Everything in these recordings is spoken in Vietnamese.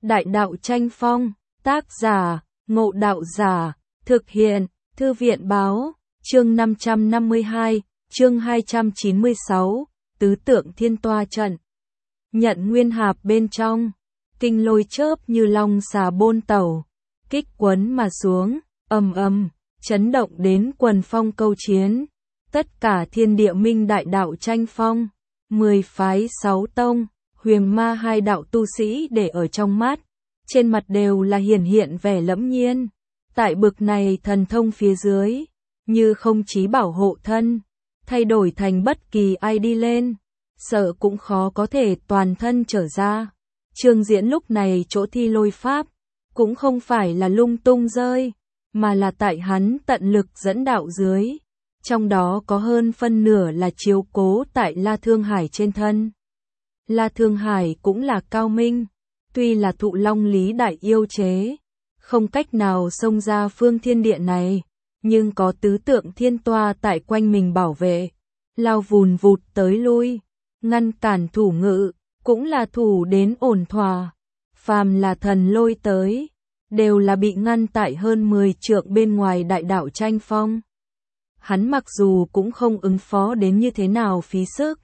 Đại đạo tranh phong, tác giả, Ngộ Đạo Giả, thực hiện, Thư viện Báo, chương 552, chương 296, Tứ Tượng Thiên Toa Trận. Nhận nguyên hạp bên trong, kinh lôi chớp như long xà bôn tẩu, kích quấn mà xuống, ầm ầm, chấn động đến quần phong câu chiến. Tất cả thiên địa minh đại đạo tranh phong, 10 phái 6 tông, huyền ma 2 đạo tu sĩ để ở trong mắt, trên mặt đều là hiển hiện vẻ lẫm nhiên. Tại bực này thần thông phía dưới, như không chí bảo hộ thân, thay đổi thành bất kỳ ai đi lên, sợ cũng khó có thể toàn thân trở ra. Trương Diễn lúc này chỗ thi lôi pháp, cũng không phải là lung tung rơi, mà là tại hắn tận lực dẫn đạo dưới. Trong đó có hơn phân nửa là chiếu cố tại La Thương Hải trên thân. La Thương Hải cũng là cao minh, tuy là thụ long lý đại yêu chế, không cách nào xông ra phương thiên địa này, nhưng có tứ tượng thiên toa tại quanh mình bảo vệ, lao vùn vụt tới lui, ngăn cản thủ ngự, cũng là thủ đến ổn thỏa. Phàm là thần lôi tới, đều là bị ngăn tại hơn 10 trượng bên ngoài đại đạo tranh phong. Hắn mặc dù cũng không ứng phó đến như thế nào phí sức,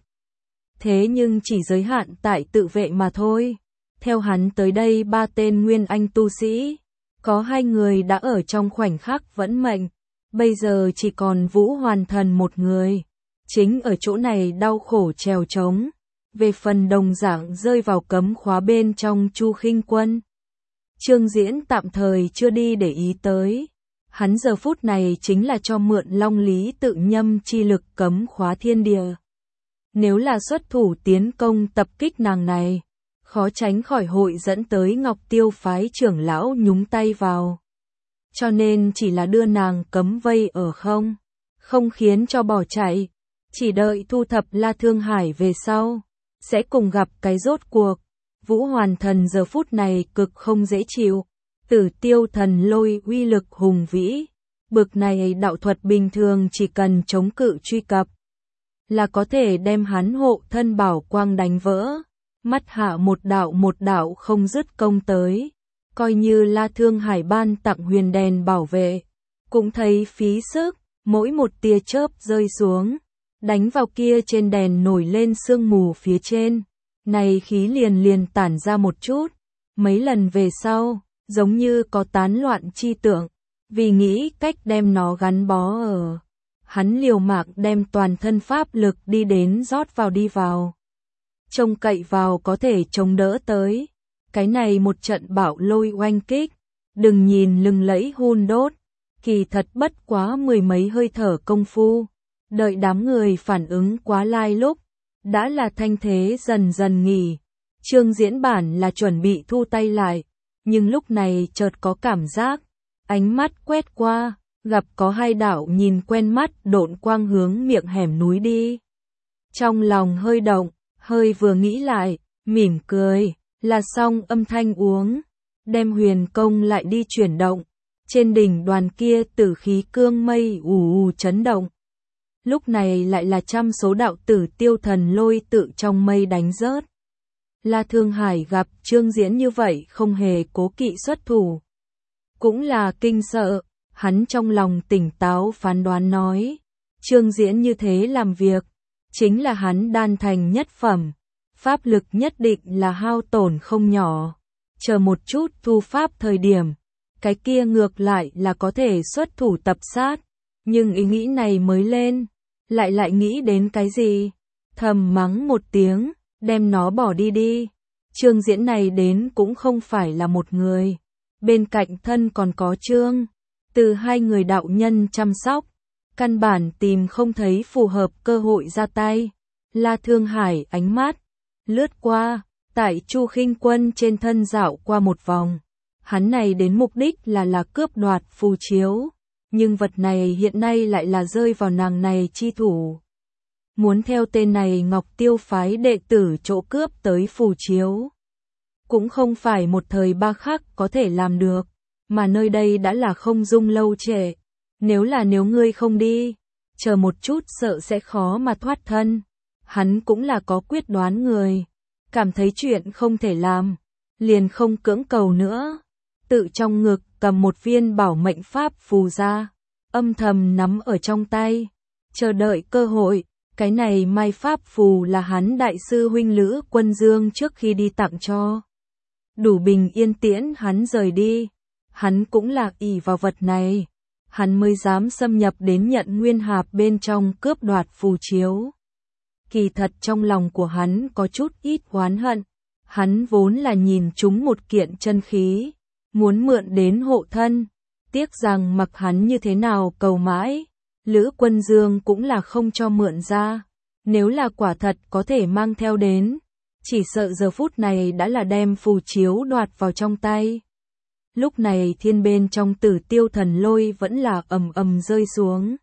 thế nhưng chỉ giới hạn tại tự vệ mà thôi. Theo hắn tới đây 3 tên nguyên anh tu sĩ, có 2 người đã ở trong khoảnh khắc vẫn mệnh, bây giờ chỉ còn Vũ Hoàn Thần một người, chính ở chỗ này đau khổ trèo trống. Về phần đồng dạng rơi vào cấm khóa bên trong Chu Khinh Quân, Trương Diễn tạm thời chưa đi để ý tới. Hắn giờ phút này chính là cho mượn long lý tự nhâm chi lực cấm khóa thiên địa. Nếu là xuất thủ tiến công tập kích nàng này, khó tránh khỏi hội dẫn tới Ngọc Tiêu phái trưởng lão nhúng tay vào. Cho nên chỉ là đưa nàng cấm vây ở không khiến cho bỏ chạy, chỉ đợi thu thập La Thương Hải về sau, sẽ cùng gặp cái rốt cuộc. Vũ Hoàn Thần giờ phút này cực không dễ chịu, Tử Tiêu thần lôi uy lực hùng vĩ, bực này đạo thuật bình thường chỉ cần chống cự truy cập, là có thể đem hắn hộ thân bảo quang đánh vỡ. Mắt hạ một đạo không dứt công tới, coi như La Thương Hải ban tặng huyền đèn bảo vệ, cũng thấy phí sức, mỗi một tia chớp rơi xuống, đánh vào kia trên đèn nổi lên sương mù phía trên, này khí liền tản ra một chút, mấy lần về sau, giống như có tán loạn chi tượng, vì nghĩ cách đem nó gắn bó ở. Hắn liều mạng đem toàn thân pháp lực đi đến rót vào đi vào. Trông cậy vào có thể chống đỡ tới. Cái này một trận bão lôi oanh kích, đừng nhìn lừng lẫy hun đốt, kỳ thật bất quá 10 mấy hơi thở công phu. Đợi đám người phản ứng quá lai lúc, đã là thanh thế dần dần nghỉ. Trương Diễn bản là chuẩn bị thu tay lại, nhưng lúc này chợt có cảm giác, ánh mắt quét qua, gặp có 2 đạo nhìn quen mắt độn quang hướng miệng hẻm núi đi. Trong lòng hơi động, hơi vừa nghĩ lại, mỉm cười, là xong âm thanh uống, đem huyền công lại đi chuyển động. Trên đỉnh đoàn kia tử khí cương mây ù chấn động. Lúc này lại là trăm số đạo Tử Tiêu thần lôi tự trong mây đánh rớt. La Thương Hải gặp Trương Diễn như vậy không hề cố kỵ xuất thủ, cũng là kinh sợ. Hắn trong lòng tỉnh táo phán đoán nói, Trương Diễn như thế làm việc, chính là hắn đan thành nhất phẩm, pháp lực nhất định là hao tổn không nhỏ. Chờ một chút thu pháp thời điểm, cái kia ngược lại là có thể xuất thủ tập sát, nhưng ý nghĩ này mới lên, lại nghĩ đến cái gì? Thầm mắng một tiếng, đem nó bỏ đi. Trương Diễn này đến cũng không phải là một người, bên cạnh thân còn có Trương, từ 2 người đạo nhân chăm sóc, căn bản tìm không thấy phù hợp cơ hội ra tay. La Thương Hải ánh mắt lướt qua, tại Chu Khinh Quân trên thân dạo qua một vòng. Hắn này đến mục đích là cướp đoạt phù chiếu, nhưng vật này hiện nay lại là rơi vào nàng này chi thủ. Muốn theo tên này Ngọc Tiêu phái đệ tử chỗ cướp tới phù chiếu, cũng không phải một thời ba khắc có thể làm được, mà nơi đây đã là không dung lâu trễ. Nếu ngươi không đi, chờ một chút sợ sẽ khó mà thoát thân. Hắn cũng là có quyết đoán người, cảm thấy chuyện không thể làm, liền không cưỡng cầu nữa. Tự trong ngực cầm một viên bảo mệnh pháp phù ra, âm thầm nắm ở trong tay, chờ đợi cơ hội. Cái này mai pháp phù là hắn đại sư huynh Lữ Quân Dương trước khi đi tặng cho. Đủ bình yên tiễn hắn rời đi. Hắn cũng là ỷ vào vật này, hắn mới dám xâm nhập đến Nhận Nguyên Hạp bên trong cướp đoạt phù chiếu. Kỳ thật trong lòng của hắn có chút ít oán hận, hắn vốn là nhìn chúng một kiện chân khí, muốn mượn đến hộ thân, tiếc rằng mặc hắn như thế nào cầu mãi, Lữ Quân Dương cũng là không cho mượn ra. Nếu là quả thật có thể mang theo đến, chỉ sợ giờ phút này đã là đem phù chiếu đoạt vào trong tay. Lúc này thiên bên trong Tử Tiêu Thần Lôi vẫn là ầm ầm rơi xuống.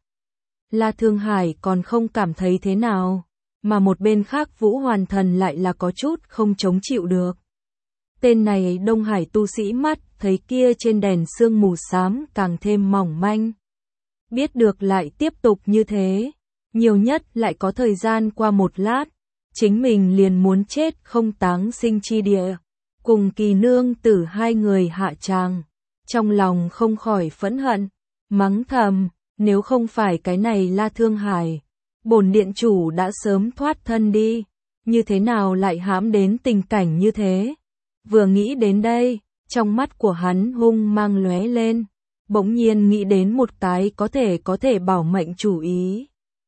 La Thương Hải còn không cảm thấy thế nào, mà một bên khác Vũ Hoàn Thần lại là có chút không chống chịu được. Tên này Đông Hải tu sĩ mắt thấy kia trên đèn sương mù xám càng thêm mỏng manh. Biết được lại tiếp tục như thế, nhiều nhất lại có thời gian qua một lát, chính mình liền muốn chết không táng sinh chi địa. Cùng Kỳ nương tử hai người hạ tràng, trong lòng không khỏi phẫn hận, mắng thầm, nếu không phải cái này La Thương Hải, bổn điện chủ đã sớm thoát thân đi, như thế nào lại hãm đến tình cảnh như thế. Vừa nghĩ đến đây, trong mắt của hắn hung mang lóe lên, bỗng nhiên nghĩ đến một cái có thể bảo mệnh chủ ý.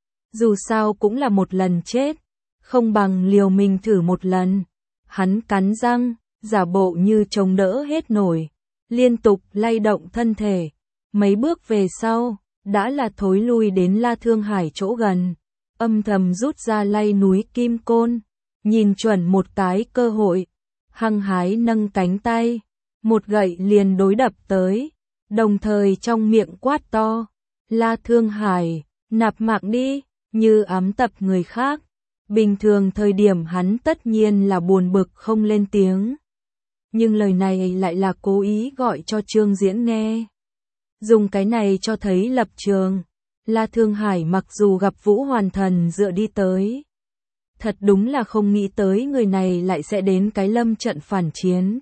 Dù sao cũng là một lần chết, không bằng liều mình thử một lần. Hắn cắn răng, giả bộ như chống đỡ hết nổi, liên tục lay động thân thể. Mấy bước về sau, đã là thối lui đến La Thương Hải chỗ gần, âm thầm rút ra lay núi kim côn, nhìn chuẩn một cái cơ hội, hăng hái nâng cánh tay, một gậy liền đối đập tới, đồng thời trong miệng quát to, La Thương Hải, nạp mạng đi, như ám tập người khác. Bình thường thời điểm hắn tất nhiên là buồn bực không lên tiếng. Nhưng lời này lại là cố ý gọi cho Trương Diễn nghe. Dùng cái này cho thấy lập trường. La Thương Hải mặc dù gặp Vũ Hoàn Thần dựa đi tới. Thật đúng là không nghĩ tới người này lại sẽ đến cái lâm trận phản chiến.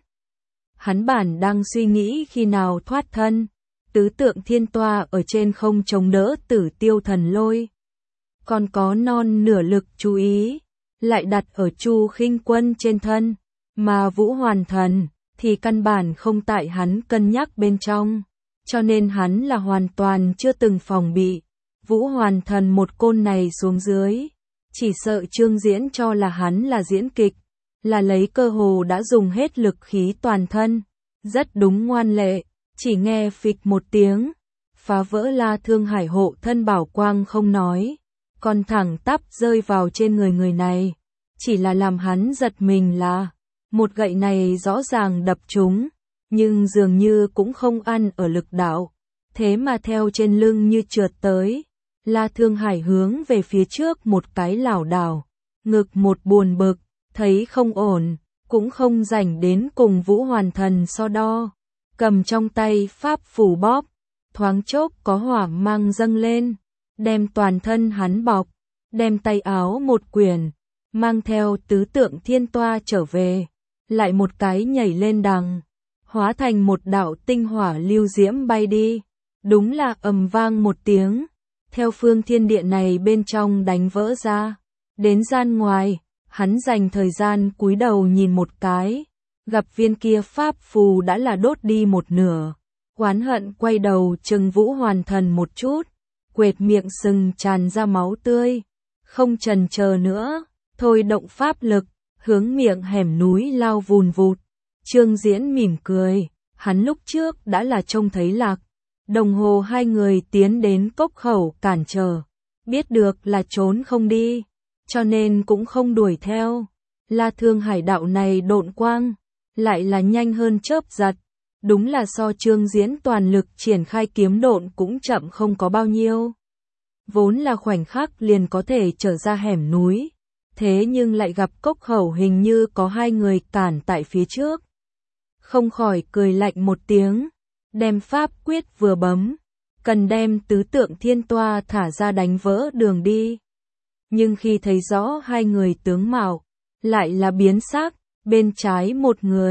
Hắn bản đang suy nghĩ khi nào thoát thân. Tứ tượng thiên toa ở trên không chống đỡ Tử Tiêu Thần Lôi. Còn có non nửa lực chú ý, lại đặt ở Chu Khinh Quân trên thân, mà Vũ Hoàn Thần thì căn bản không tại hắn cân nhắc bên trong, cho nên hắn là hoàn toàn chưa từng phòng bị. Vũ Hoàn Thần một côn này xuống dưới, chỉ sợ Trương Diễn cho là hắn là diễn kịch, là lấy cơ hồ đã dùng hết lực khí toàn thân, rất đúng ngoan lệ, chỉ nghe phịch một tiếng, phá vỡ La Thương Hải hộ thân bảo quang không nói. Còn thẳng tắp rơi vào trên người này, chỉ là làm hắn giật mình là, một gậy này rõ ràng đập trúng, nhưng dường như cũng không ăn ở lực đạo, thế mà theo trên lưng như trượt tới. La Thương Hải hướng về phía trước một cái lảo đảo, ngực một buồn bực, thấy không ổn, cũng không rảnh đến cùng Vũ Hoàn Thần so đo, cầm trong tay pháp phù bóp, thoáng chốc có hỏa mang dâng lên. Đem toàn thân hắn bọc, đem tay áo một quyển, mang theo tứ tượng thiên toa trở về, lại một cái nhảy lên đằng, hóa thành một đạo tinh hỏa lưu diễm bay đi, đúng là ầm vang một tiếng, theo phương thiên địa này bên trong đánh vỡ ra, đến gian ngoài, hắn dành thời gian cúi đầu nhìn một cái, gặp viên kia pháp phù đã là đốt đi một nửa, oán hận quay đầu chừng Vũ Hoàn Thần một chút. Quệt miệng sừng tràn ra máu tươi, không chần chờ nữa, thôi động pháp lực, hướng miệng hẻm núi lao vùn vụt. Trương Diễn mỉm cười, hắn lúc trước đã là trông thấy Lạc, Đồng Hồ hai người tiến đến cốc khẩu cản trở, biết được là trốn không đi, cho nên cũng không đuổi theo. La Thương Hải đạo này độn quang, lại là nhanh hơn chớp giật. Đúng là so Trương Diễn toàn lực triển khai kiếm độn cũng chậm không có bao nhiêu. Vốn là khoảnh khắc liền có thể trở ra hẻm núi, thế nhưng lại gặp cốc khẩu hình như có hai người cản tại phía trước. Không khỏi cười lạnh một tiếng, đem pháp quyết vừa bấm, cần đem tứ tượng thiên toa thả ra đánh vỡ đường đi. Nhưng khi thấy rõ hai người tướng mạo, lại là biến sắc, bên trái một người,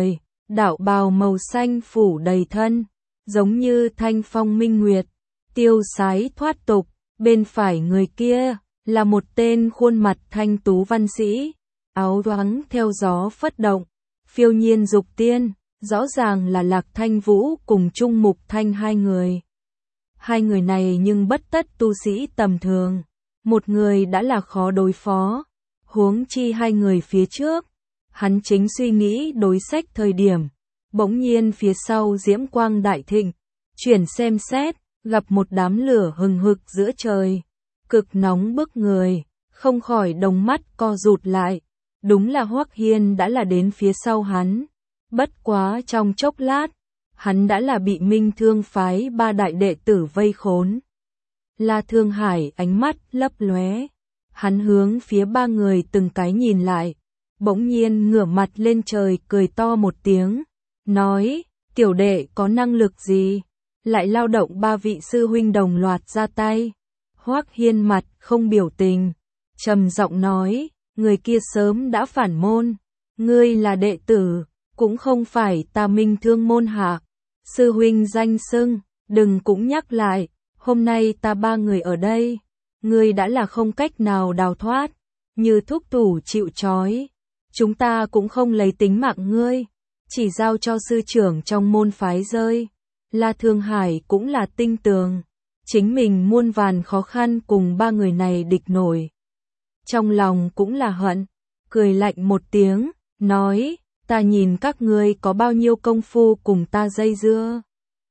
đạo bào màu xanh phủ đầy thân, giống như thanh phong minh nguyệt, tiêu sái thoát tục. Bên phải người kia là một tên khuôn mặt thanh tú văn sĩ, áo choàng theo gió phất động, phiêu nhiên dục tiên, rõ ràng là Lạc Thanh Vũ cùng Trung Mục Thanh hai người. Hai người này nhưng bất tất tu sĩ tầm thường, một người đã là khó đối phó, huống chi hai người phía trước. Hắn chính suy nghĩ đối sách thời điểm, bỗng nhiên phía sau diễm quang đại thịnh, chuyển xem xét, gặp một đám lửa hừng hực giữa trời, cực nóng bức người, không khỏi đồng mắt co rụt lại. Đúng là Hoắc Hiên đã là đến phía sau hắn, bất quá trong chốc lát, hắn đã là bị Minh Thương phái ba đại đệ tử vây khốn. La Thương Hải ánh mắt lấp lóe, hắn hướng phía ba người từng cái nhìn lại, bỗng nhiên ngửa mặt lên trời cười to một tiếng, nói, tiểu đệ có năng lực gì, lại lao động ba vị sư huynh đồng loạt ra tay. Hoắc Hiên mặt không biểu tình, trầm giọng nói, người kia sớm đã phản môn, ngươi là đệ tử, cũng không phải ta Minh Thương môn hạ, sư huynh danh xưng, đừng cũng nhắc lại, hôm nay ta ba người ở đây, ngươi đã là không cách nào đào thoát, như thúc tủ chịu trói, chúng ta cũng không lấy tính mạng ngươi, chỉ giao cho sư trưởng trong môn phái rơi. La Thương Hải cũng là tinh tường, chính mình muôn vàn khó khăn cùng ba người này địch nổi. Trong lòng cũng là hận, cười lạnh một tiếng, nói, ta nhìn các ngươi có bao nhiêu công phu cùng ta dây dưa.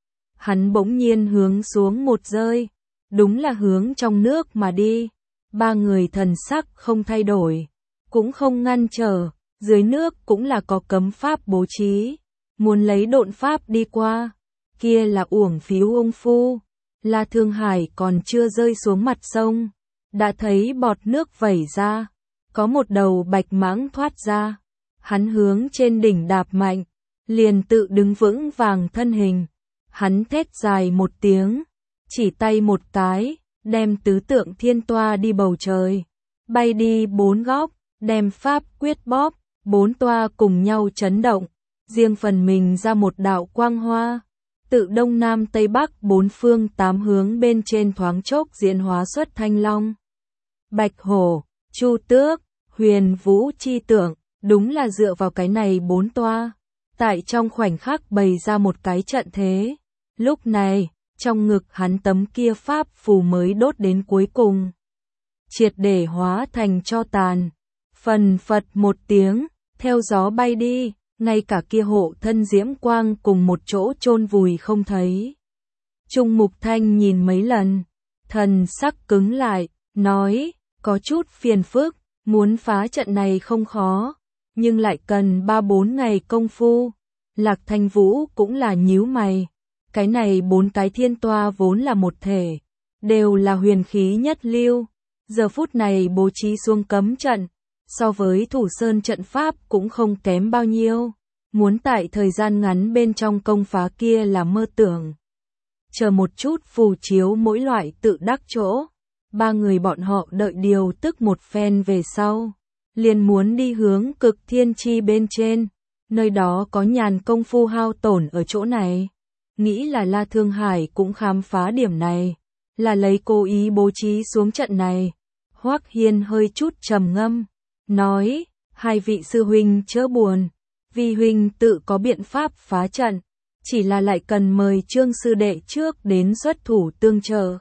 Hắn bỗng nhiên hướng xuống một rơi, đúng là hướng trong nước mà đi. Ba người thần sắc không thay đổi, cũng không ngăn trở, dưới nước cũng là có cấm pháp bố trí, muốn lấy độn pháp đi qua, kia là uổng phí công phu. La Thương Hải còn chưa rơi xuống mặt sông, đã thấy bọt nước vẩy ra, có một đầu bạch mãng thoát ra, hắn hướng trên đỉnh đạp mạnh, liền tự đứng vững vàng thân hình, hắn thét dài một tiếng, chỉ tay một cái, đem tứ tượng thiên toa đi bầu trời, bay đi bốn góc, đem pháp quyết bóp, bốn toa cùng nhau chấn động, riêng phần mình ra một đạo quang hoa, tự đông nam tây bắc bốn phương tám hướng bên trên thoáng chốc diễn hóa xuất thanh long, bạch hổ, chu tước, huyền vũ chi tượng, đúng là dựa vào cái này bốn toa, tại trong khoảnh khắc bày ra một cái trận thế. Lúc này, trong ngực hắn tấm kia pháp phù mới đốt đến cuối cùng, triệt để hóa thành tro tàn, phần phật một tiếng, theo gió bay đi, ngay cả kia hộ thân diễm quang cùng một chỗ chôn vùi không thấy. Trung Mục Thanh nhìn mấy lần, thần sắc cứng lại, nói, có chút phiền phức, muốn phá trận này không khó, nhưng lại cần 3-4 ngày công phu. Lạc Thanh Vũ cũng là nhíu mày, cái này 4 cái thiên toa vốn là một thể, đều là huyền khí nhất lưu, giờ phút này bố trí xuống cấm trận, so với Thủ Sơn trận pháp cũng không kém bao nhiêu, muốn tại thời gian ngắn bên trong công phá kia là mơ tưởng. Chờ một chút phù chiếu mỗi loại tự đắc chỗ, ba người bọn họ đợi điều tức một phen về sau, liền muốn đi hướng Cực Thiên Chi bên trên, nơi đó có nhàn công phu hao tổn ở chỗ này. Nghĩ là La Thương Hải cũng khám phá điểm này, là lấy cố ý bố trí xuống trận này. Hoắc Hiên hơi chút trầm ngâm, nói, hai vị sư huynh chớ buồn, vi huynh tự có biện pháp phá trận, chỉ là lại cần mời Trương sư đệ trước đến xuất thủ tương trợ.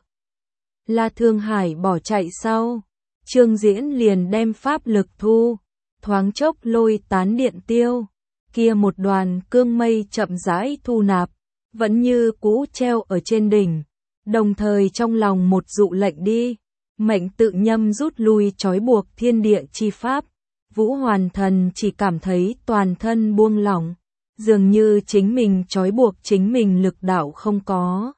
La Thương Hải bỏ chạy sau, Trương Diễn liền đem pháp lực thu, thoáng chốc lôi tán điện tiêu, kia một đoàn cương mây chậm rãi thu nạp, vẫn như cũ treo ở trên đỉnh, đồng thời trong lòng một dụ lệnh đi, mệnh tự nhâm rút lui trói buộc thiên địa chi pháp. Vũ Hoàn Thần chỉ cảm thấy toàn thân buông lỏng, dường như chính mình trói buộc chính mình lực đạo không có.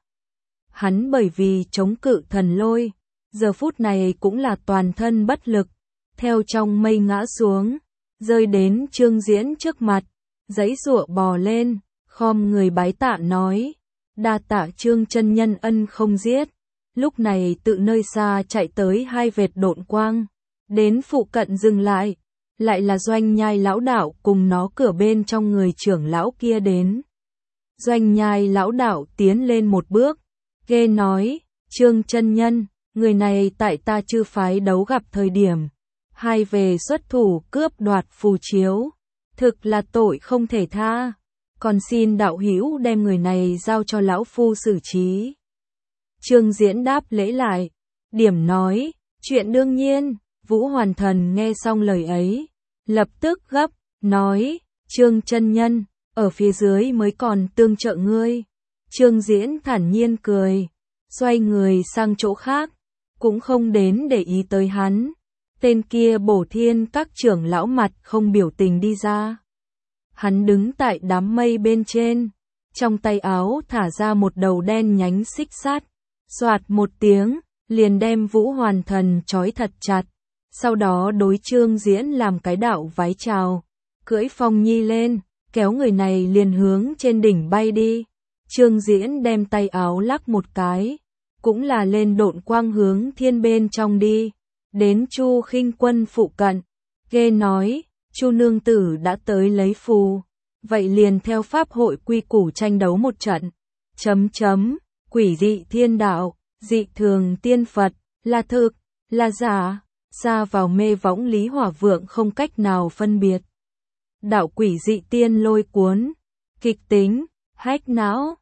Hắn bởi vì chống cự thần lôi, giờ phút này cũng là toàn thân bất lực, theo trong mây ngã xuống, rơi đến Trương Diễn trước mặt, giãy giụa bò lên, khom người bái tạ nói, đa tạ Trương chân nhân ân không giết. Lúc này tự nơi xa chạy tới hai vệt độn quang, đến phụ cận dừng lại, lại là Doanh Nhai lão đạo cùng nó cửa bên trong người trưởng lão kia đến. Doanh Nhai lão đạo tiến lên một bước, ghê nói, Trương chân nhân, người này tại ta chư phái đấu gặp thời điểm, hai về xuất thủ cướp đoạt phù chiếu, thực là tội không thể tha, còn xin đạo hữu đem người này giao cho lão phu xử trí. Trương Diễn đáp lễ lại, điểm nói, chuyện đương nhiên. Vũ Hoàn Thần nghe xong lời ấy, lập tức gấp, nói, Trương chân nhân, ở phía dưới mới còn tương trợ ngươi. Trương Diễn thản nhiên cười, xoay người sang chỗ khác, cũng không đến để ý tới hắn. Tên kia Bổ Thiên các trưởng lão mặt không biểu tình đi ra. Hắn đứng tại đám mây bên trên, trong tay áo thả ra một đầu đen nhánh xích sắt, xoạt một tiếng, liền đem Vũ Hoàn Thần trói thật chặt. Sau đó đối Trương Diễn làm cái đạo vái chào, cưỡi Phong Nhi lên, kéo người này liền hướng trên đỉnh bay đi. Trương Diễn đem tay áo lắc một cái, cũng là lên độn quang hướng thiên bên trong đi, đến Chu Khinh Quân phụ cận, ghê nói, Chu nương tử đã tới lấy phù, vậy liền theo pháp hội quy củ tranh đấu một trận. Quỷ dị thiên đạo, dị thường tiên Phật, là thực, là giả, xa vào mê võng Lý Hỏa Vượng không cách nào phân biệt. Đạo quỷ dị tiên lôi cuốn, kịch tính, hách não,